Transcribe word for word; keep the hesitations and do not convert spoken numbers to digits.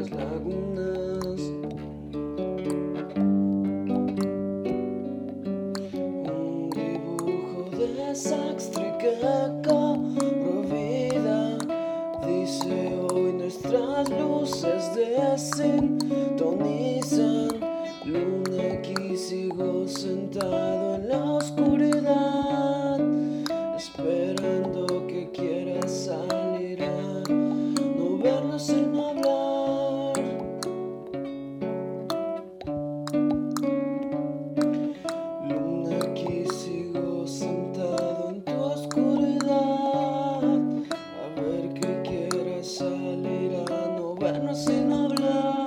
las lagunas. Un dibujo desastre que cobra vida. Dice hoy nuestras luces desintonizan. Luna, aquí sigo sentado en la oscuridad, esperando que quieras salir a no vernos sin hablar. Luna, aquí sigo sentado en tu oscuridad, a ver que quieras salir a no vernos sin hablar.